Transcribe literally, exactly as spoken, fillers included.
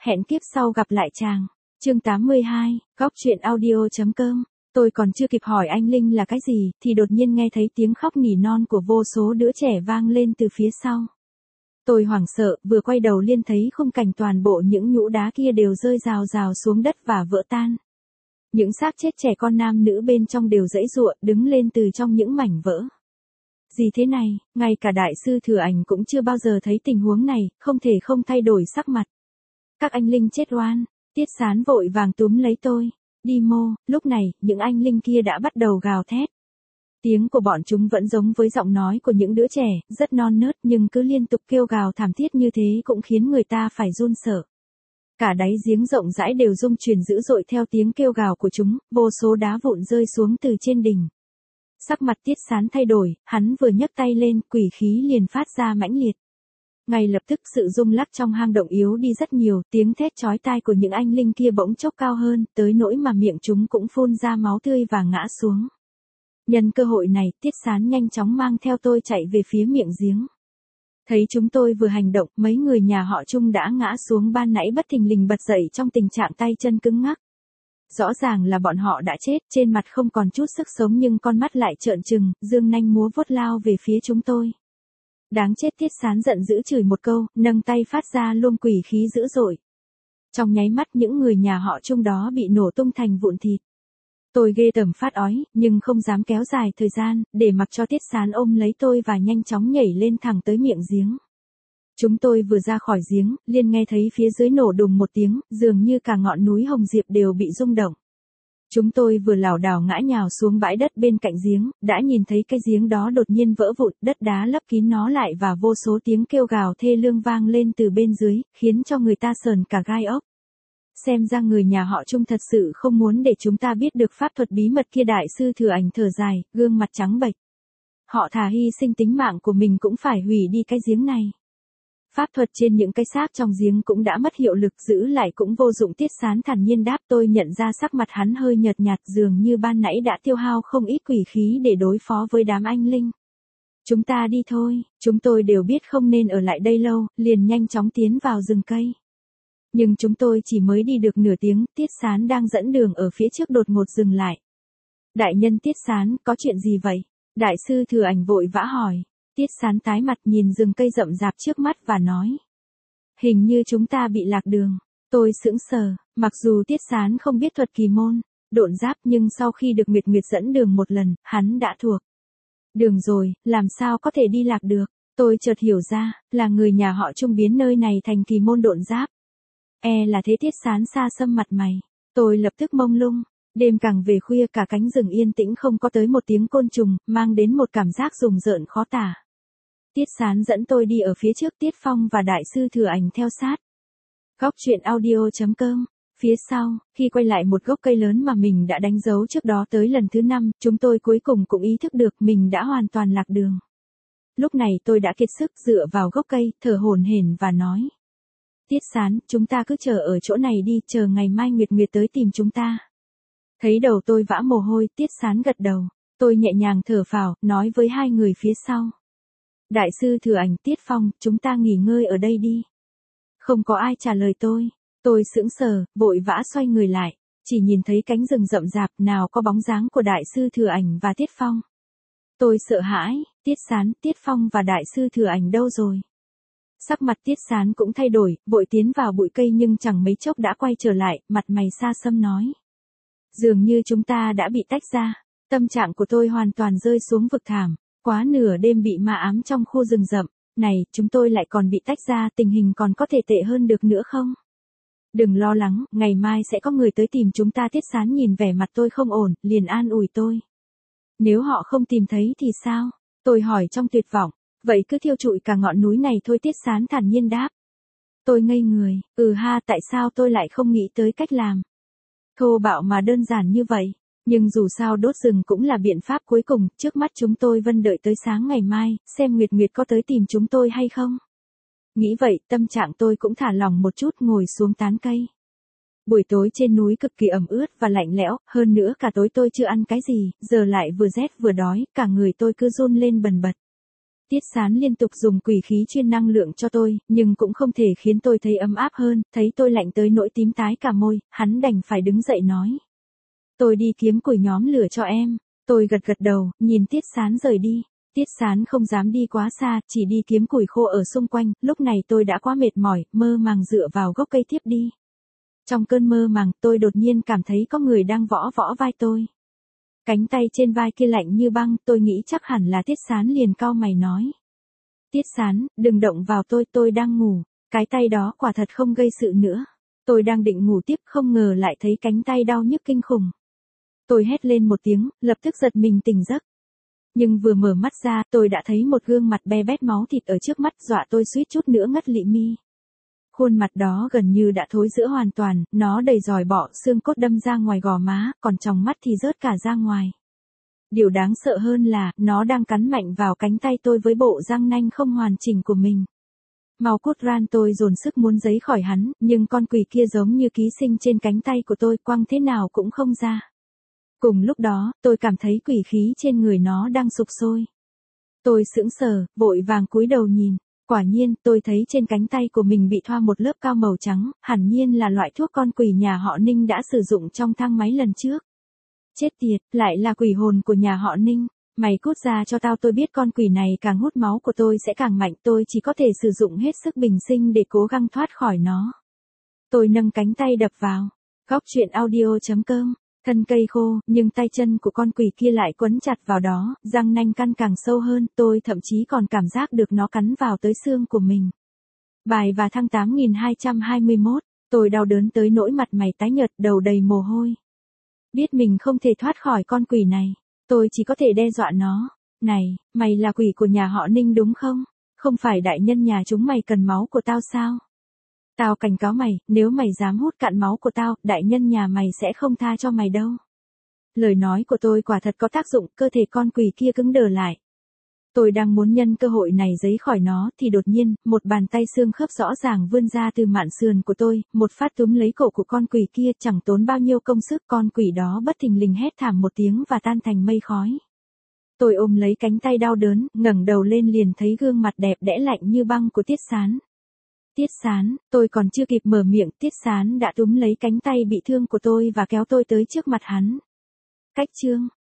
hẹn kiếp sau gặp lại chàng. Chương tám mươi hai, góc truyện audio.com. Tôi còn chưa kịp hỏi anh Linh là cái gì, thì đột nhiên nghe thấy tiếng khóc nỉ non của vô số đứa trẻ vang lên từ phía sau. Tôi hoảng sợ, vừa quay đầu liên thấy khung cảnh toàn bộ những nhũ đá kia đều rơi rào rào xuống đất và vỡ tan. Những xác chết trẻ con nam nữ bên trong đều giãy giụa, đứng lên từ trong những mảnh vỡ. Gì thế này, ngay cả đại sư Thừa Ảnh cũng chưa bao giờ thấy tình huống này, không thể không thay đổi sắc mặt. Các anh Linh chết oan. Tiết Sán vội vàng túm lấy tôi. Đi mô, lúc này, những anh Linh kia đã bắt đầu gào thét. Tiếng của bọn chúng vẫn giống với giọng nói của những đứa trẻ, rất non nớt nhưng cứ liên tục kêu gào thảm thiết như thế cũng khiến người ta phải run sợ. Cả đáy giếng rộng rãi đều rung chuyển dữ dội theo tiếng kêu gào của chúng, vô số đá vụn rơi xuống từ trên đỉnh. Sắc mặt Tiết Sán thay đổi, hắn vừa nhấc tay lên, quỷ khí liền phát ra mãnh liệt. Ngay lập tức sự rung lắc trong hang động yếu đi rất nhiều, tiếng thét chói tai của những anh Linh kia bỗng chốc cao hơn, tới nỗi mà miệng chúng cũng phun ra máu tươi và ngã xuống. Nhân cơ hội này, Tiết Sán nhanh chóng mang theo tôi chạy về phía miệng giếng. Thấy chúng tôi vừa hành động, mấy người nhà họ Trung đã ngã xuống ban nãy bất thình lình bật dậy trong tình trạng tay chân cứng ngắc. Rõ ràng là bọn họ đã chết, trên mặt không còn chút sức sống nhưng con mắt lại trợn trừng, dương nanh múa vuốt lao về phía chúng tôi. Đáng chết, Tiết Sán giận dữ chửi một câu, nâng tay phát ra luồng quỷ khí dữ dội. Trong nháy mắt những người nhà họ Trung đó bị nổ tung thành vụn thịt. Tôi ghê tởm phát ói, nhưng không dám kéo dài thời gian, để mặc cho Tiết Sán ôm lấy tôi và nhanh chóng nhảy lên thẳng tới miệng giếng. Chúng tôi vừa ra khỏi giếng, liền nghe thấy phía dưới nổ đùng một tiếng, dường như cả ngọn núi Hồng Diệp đều bị rung động. Chúng tôi vừa lảo đảo ngã nhào xuống bãi đất bên cạnh giếng, đã nhìn thấy cái giếng đó đột nhiên vỡ vụn, đất đá lấp kín nó lại và vô số tiếng kêu gào thê lương vang lên từ bên dưới, khiến cho người ta sờn cả gai ốc. Xem ra người nhà họ Trung thật sự không muốn để chúng ta biết được pháp thuật bí mật kia. Đại sư Thừa Ảnh thở dài, gương mặt trắng bệch. Họ thà hy sinh tính mạng của mình cũng phải hủy đi cái giếng này. Pháp thuật trên những cái xác trong giếng cũng đã mất hiệu lực, giữ lại cũng vô dụng. Tiết Sán thản nhiên đáp. Tôi nhận ra sắc mặt hắn hơi nhợt nhạt, dường như ban nãy đã tiêu hao không ít quỷ khí để đối phó với đám anh Linh. Chúng ta đi thôi, chúng tôi đều biết không nên ở lại đây lâu, liền nhanh chóng tiến vào rừng cây. Nhưng chúng tôi chỉ mới đi được nửa tiếng, Tiết Sán đang dẫn đường ở phía trước đột ngột dừng lại. Đại nhân Tiết Sán, có chuyện gì vậy? Đại sư Thừa Ảnh vội vã hỏi. Tiết Sán tái mặt nhìn rừng cây rậm rạp trước mắt và nói. Hình như chúng ta bị lạc đường. Tôi sững sờ, mặc dù Tiết Sán không biết thuật kỳ môn, độn giáp nhưng sau khi được Nguyệt Nguyệt dẫn đường một lần, hắn đã thuộc. Đường rồi, làm sao có thể đi lạc được? Tôi chợt hiểu ra, là người nhà họ Trung biến nơi này thành kỳ môn độn giáp. E là thế. Tiết Sán xa xăm mặt mày. Tôi lập tức mông lung. Đêm càng về khuya cả cánh rừng yên tĩnh không có tới một tiếng côn trùng, mang đến một cảm giác rùng rợn khó tả. Tiết Sán dẫn tôi đi ở phía trước, Tiết Phong và Đại sư Thừa Ảnh theo sát. Góc truyện audio.com. Phía sau, khi quay lại một gốc cây lớn mà mình đã đánh dấu trước đó tới lần thứ năm, chúng tôi cuối cùng cũng ý thức được mình đã hoàn toàn lạc đường. Lúc này tôi đã kiệt sức dựa vào gốc cây, thở hổn hển và nói. Tiết Sán, chúng ta cứ chờ ở chỗ này đi, chờ ngày mai Nguyệt Nguyệt tới tìm chúng ta. Thấy đầu tôi vã mồ hôi, Tiết Sán gật đầu. Tôi nhẹ nhàng thở phào, nói với hai người phía sau. Đại sư Thừa Ảnh, Tiết Phong, chúng ta nghỉ ngơi ở đây đi. Không có ai trả lời tôi. Tôi sững sờ, vội vã xoay người lại. Chỉ nhìn thấy cánh rừng rậm rạp, nào có bóng dáng của Đại sư Thừa Ảnh và Tiết Phong. Tôi sợ hãi, Tiết Sán, Tiết Phong và Đại sư Thừa Ảnh đâu rồi? Sắc mặt Tiết Sán cũng thay đổi, vội tiến vào bụi cây nhưng chẳng mấy chốc đã quay trở lại, mặt mày xa xăm nói. Dường như chúng ta đã bị tách ra. Tâm trạng của tôi hoàn toàn rơi xuống vực thẳm. Quá nửa đêm bị ma ám trong khu rừng rậm. Này, chúng tôi lại còn bị tách ra, tình hình còn có thể tệ hơn được nữa không? Đừng lo lắng, ngày mai sẽ có người tới tìm chúng ta. Tiết Sán nhìn vẻ mặt tôi không ổn, liền an ủi tôi. Nếu họ không tìm thấy thì sao? Tôi hỏi trong tuyệt vọng. Vậy cứ thiêu trụi cả ngọn núi này thôi. Tiết Sán thản nhiên đáp. Tôi ngây người, ừ ha, tại sao tôi lại không nghĩ tới cách làm? Thô bạo mà đơn giản như vậy. Nhưng dù sao đốt rừng cũng là biện pháp cuối cùng, trước mắt chúng tôi vẫn đợi tới sáng ngày mai, xem Nguyệt Nguyệt có tới tìm chúng tôi hay không. Nghĩ vậy, tâm trạng tôi cũng thả lỏng một chút, ngồi xuống tán cây. Buổi tối trên núi cực kỳ ẩm ướt và lạnh lẽo, hơn nữa cả tối tôi chưa ăn cái gì, giờ lại vừa rét vừa đói, cả người tôi cứ run lên bần bật. Tiết Sán liên tục dùng quỷ khí chuyên năng lượng cho tôi, nhưng cũng không thể khiến tôi thấy ấm áp hơn, thấy tôi lạnh tới nỗi tím tái cả môi, hắn đành phải đứng dậy nói. Tôi đi kiếm củi nhóm lửa cho em. Tôi gật gật đầu, nhìn Tiết Sán rời đi. Tiết Sán không dám đi quá xa, chỉ đi kiếm củi khô ở xung quanh, lúc này tôi đã quá mệt mỏi, mơ màng dựa vào gốc cây tiếp đi. Trong cơn mơ màng, tôi đột nhiên cảm thấy có người đang võ võ vai tôi. Cánh tay trên vai kia lạnh như băng, tôi nghĩ chắc hẳn là Tiết Sán liền cau mày nói. Tiết Sán, đừng động vào tôi, tôi đang ngủ. Cái tay đó quả thật không gây sự nữa. Tôi đang định ngủ tiếp, không ngờ lại thấy cánh tay đau nhức kinh khủng. Tôi hét lên một tiếng, lập tức giật mình tỉnh giấc. Nhưng vừa mở mắt ra, tôi đã thấy một gương mặt be bét máu thịt ở trước mắt, dọa tôi suýt chút nữa ngất lị mi. Khuôn mặt đó gần như đã thối rữa hoàn toàn, nó đầy giòi bọ, xương cốt đâm ra ngoài gò má, còn trong mắt thì rớt cả ra ngoài. Điều đáng sợ hơn là, nó đang cắn mạnh vào cánh tay tôi với bộ răng nanh không hoàn chỉnh của mình. Mau cút ran, tôi dồn sức muốn giấy khỏi hắn, nhưng con quỷ kia giống như ký sinh trên cánh tay của tôi, quăng thế nào cũng không ra. Cùng lúc đó, tôi cảm thấy quỷ khí trên người nó đang sục sôi. Tôi sững sờ, vội vàng cúi đầu nhìn. Quả nhiên, tôi thấy trên cánh tay của mình bị thoa một lớp cao màu trắng, hẳn nhiên là loại thuốc con quỷ nhà họ Ninh đã sử dụng trong thang máy lần trước. Chết tiệt, lại là quỷ hồn của nhà họ Ninh. Mày cút ra cho tao, tôi biết con quỷ này càng hút máu của tôi sẽ càng mạnh, tôi chỉ có thể sử dụng hết sức bình sinh để cố gắng thoát khỏi nó. Tôi nâng cánh tay đập vào. Góc truyện audio chấm com. Thân cây khô, nhưng tay chân của con quỷ kia lại quấn chặt vào đó, răng nanh căn càng sâu hơn, tôi thậm chí còn cảm giác được nó cắn vào tới xương của mình. Bài và thăng tám nghìn hai trăm hai mươi mốt, tôi đau đớn tới nỗi mặt mày tái nhợt, đầu đầy mồ hôi. Biết mình không thể thoát khỏi con quỷ này, tôi chỉ có thể đe dọa nó. Này, mày là quỷ của nhà họ Ninh đúng không? Không phải đại nhân nhà chúng mày cần máu của tao sao? Tao cảnh cáo mày, nếu mày dám hút cạn máu của tao, đại nhân nhà mày sẽ không tha cho mày đâu. Lời nói của tôi quả thật có tác dụng, cơ thể con quỷ kia cứng đờ lại. Tôi đang muốn nhân cơ hội này giấy khỏi nó, thì đột nhiên, một bàn tay xương khớp rõ ràng vươn ra từ mạn sườn của tôi, một phát túm lấy cổ của con quỷ kia, chẳng tốn bao nhiêu công sức, con quỷ đó bất thình lình hét thảm một tiếng và tan thành mây khói. Tôi ôm lấy cánh tay đau đớn, ngẩng đầu lên liền thấy gương mặt đẹp đẽ lạnh như băng của Tiết Sán. Tiết Sán, tôi còn chưa kịp mở miệng, Tiết Sán đã túm lấy cánh tay bị thương của tôi và kéo tôi tới trước mặt hắn. Cách chương